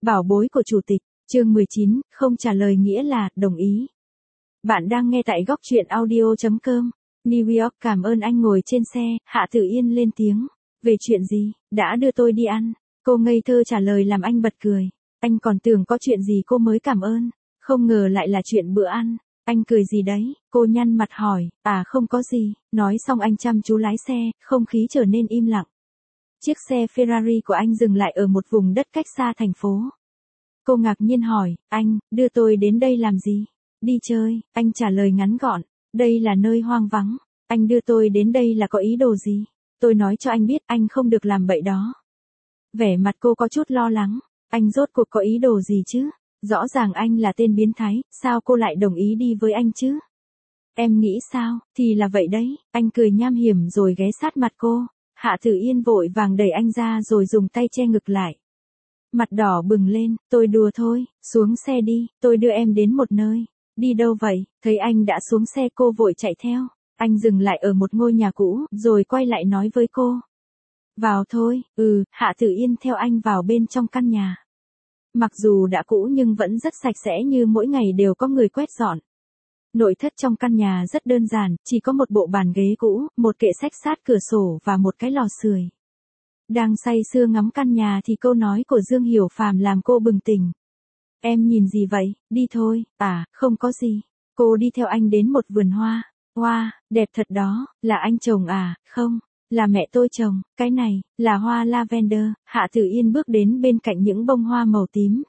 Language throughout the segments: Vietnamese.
Bảo bối của chủ tịch, chương 19, không trả lời nghĩa là, đồng ý. Bạn đang nghe tại góc truyện audio.com. New York, cảm ơn anh. Ngồi trên xe, Hạ Tử Yên lên tiếng. Về chuyện gì, đã đưa tôi đi ăn. Cô ngây thơ trả lời làm anh bật cười. Anh còn tưởng có chuyện gì cô mới cảm ơn. Không ngờ lại là chuyện bữa ăn. Anh cười gì đấy, cô nhăn mặt hỏi, không có gì. Nói xong anh chăm chú lái xe, không khí trở nên im lặng. Chiếc xe Ferrari của anh dừng lại ở một vùng đất cách xa thành phố. Cô ngạc nhiên hỏi, anh, đưa tôi đến đây làm gì? Đi chơi, anh trả lời ngắn gọn, đây là nơi hoang vắng. Anh đưa tôi đến đây là có ý đồ gì? Tôi nói cho anh biết anh không được làm bậy đó. Vẻ mặt cô có chút lo lắng, anh rốt cuộc có ý đồ gì chứ? Rõ ràng anh là tên biến thái, sao cô lại đồng ý đi với anh chứ? Em nghĩ sao, thì là vậy đấy, anh cười nham hiểm rồi ghé sát mặt cô. Hạ Tử Yên vội vàng đẩy anh ra rồi dùng tay che ngực lại. Mặt đỏ bừng lên, tôi đùa thôi, xuống xe đi, tôi đưa em đến một nơi. Đi đâu vậy? Thấy anh đã xuống xe cô vội chạy theo. Anh dừng lại ở một ngôi nhà cũ, rồi quay lại nói với cô. Vào thôi, Hạ Tử Yên theo anh vào bên trong căn nhà. Mặc dù đã cũ nhưng vẫn rất sạch sẽ như mỗi ngày đều có người quét dọn. Nội thất trong căn nhà rất đơn giản, chỉ có một bộ bàn ghế cũ, một kệ sách sát cửa sổ và một cái lò sưởi. Đang say sưa ngắm căn nhà thì câu nói của Dương Hiểu Phàm làm cô bừng tỉnh. Em nhìn gì vậy, đi thôi, không có gì. Cô đi theo anh đến một vườn hoa. Hoa, đẹp thật đó, là anh trồng à? Không, là mẹ tôi trồng, cái này, là hoa lavender. Hạ Tử Yên bước đến bên cạnh những bông hoa màu tím.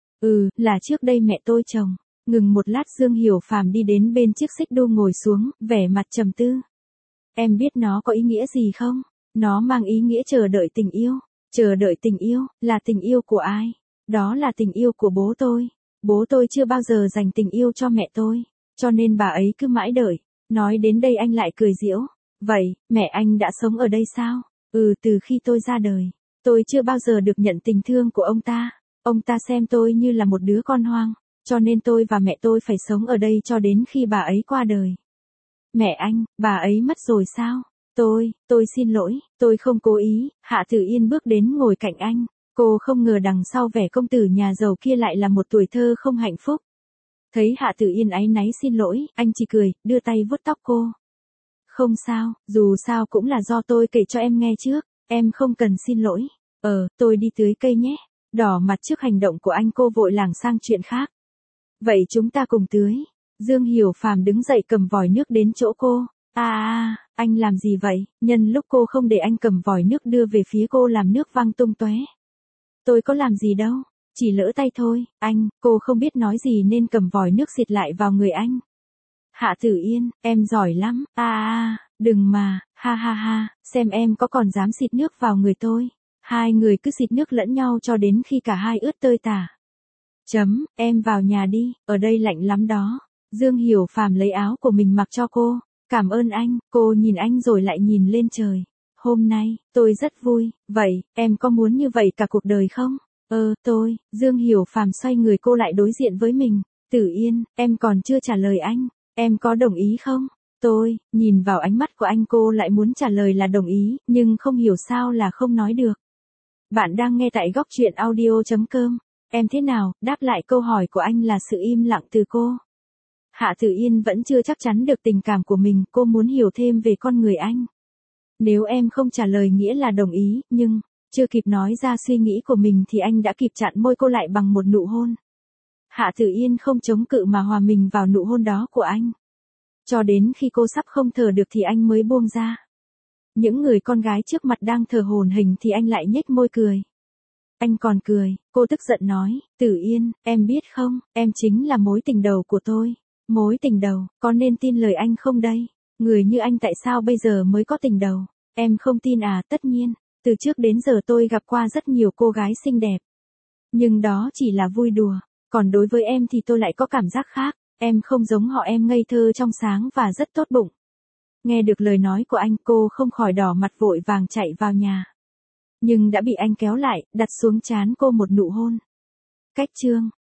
Là trước đây mẹ tôi trồng. Ngừng một lát Dương Hiểu Phàm đi đến bên chiếc xích đu ngồi xuống, vẻ mặt trầm tư. Em biết nó có ý nghĩa gì không? Nó mang ý nghĩa chờ đợi tình yêu. Chờ đợi tình yêu, là tình yêu của ai? Đó là tình yêu của bố tôi. Bố tôi chưa bao giờ dành tình yêu cho mẹ tôi, cho nên bà ấy cứ mãi đợi. Nói đến đây anh lại cười giễu. Vậy, mẹ anh đã sống ở đây sao? Từ khi tôi ra đời, tôi chưa bao giờ được nhận tình thương của ông ta. Ông ta xem tôi như là một đứa con hoang, cho nên tôi và mẹ tôi phải sống ở đây cho đến khi bà ấy qua đời. Mẹ anh, bà ấy mất rồi sao? Tôi xin lỗi, tôi không cố ý. Hạ Tử Yên bước đến ngồi cạnh anh. Cô không ngờ đằng sau vẻ công tử nhà giàu kia lại là một tuổi thơ không hạnh phúc. Thấy Hạ Tử Yên áy náy xin lỗi, anh chỉ cười, đưa tay vuốt tóc cô. Không sao, dù sao cũng là do tôi kể cho em nghe trước, em không cần xin lỗi. Tôi đi tưới cây nhé. Đỏ mặt trước hành động của anh cô vội lảng sang chuyện khác. Vậy chúng ta cùng tưới. Dương Hiểu Phàm đứng dậy cầm vòi nước đến chỗ cô. Anh làm gì vậy? Nhân lúc cô không để anh cầm vòi nước đưa về phía cô làm nước văng tung tóe. Tôi có làm gì đâu, chỉ lỡ tay thôi. Cô không biết nói gì nên cầm vòi nước xịt lại vào người anh. Hạ Tử Yên, em giỏi lắm. Đừng mà, ha, xem em có còn dám xịt nước vào người tôi. Hai người cứ xịt nước lẫn nhau cho đến khi cả hai ướt tơi tả. Em vào nhà đi, ở đây lạnh lắm đó. Dương Hiểu Phàm lấy áo của mình mặc cho cô. Cảm ơn anh. Cô nhìn anh rồi lại nhìn lên trời. Hôm nay, tôi rất vui. Vậy, em có muốn như vậy cả cuộc đời không? Dương Hiểu Phàm xoay người cô lại đối diện với mình. Tử Yên, em còn chưa trả lời anh. Em có đồng ý không? Nhìn vào ánh mắt của anh cô lại muốn trả lời là đồng ý, nhưng không hiểu sao là không nói được. Bạn đang nghe tại góc truyện audio.com. Em thế nào? Đáp lại câu hỏi của anh là sự im lặng từ cô. Hạ Tử Yên vẫn chưa chắc chắn được tình cảm của mình, cô muốn hiểu thêm về con người anh. Nếu em không trả lời nghĩa là đồng ý, nhưng, chưa kịp nói ra suy nghĩ của mình thì anh đã kịp chặn môi cô lại bằng một nụ hôn. Hạ Tử Yên không chống cự mà hòa mình vào nụ hôn đó của anh. Cho đến khi cô sắp không thở được thì anh mới buông ra. Những người con gái trước mặt đang thở hổn hển thì anh lại nhếch môi cười. Anh còn cười, cô tức giận nói, Tử Yên, em biết không, em chính là mối tình đầu của tôi. Mối tình đầu, có nên tin lời anh không đây? Người như anh tại sao bây giờ mới có tình đầu? Em không tin à? Tất nhiên, từ trước đến giờ tôi gặp qua rất nhiều cô gái xinh đẹp. Nhưng đó chỉ là vui đùa, còn đối với em thì tôi lại có cảm giác khác. Em không giống họ, em ngây thơ trong sáng và rất tốt bụng. Nghe được lời nói của anh, cô không khỏi đỏ mặt vội vàng chạy vào nhà. Nhưng đã bị anh kéo lại, đặt xuống trán cô một nụ hôn. Cách chương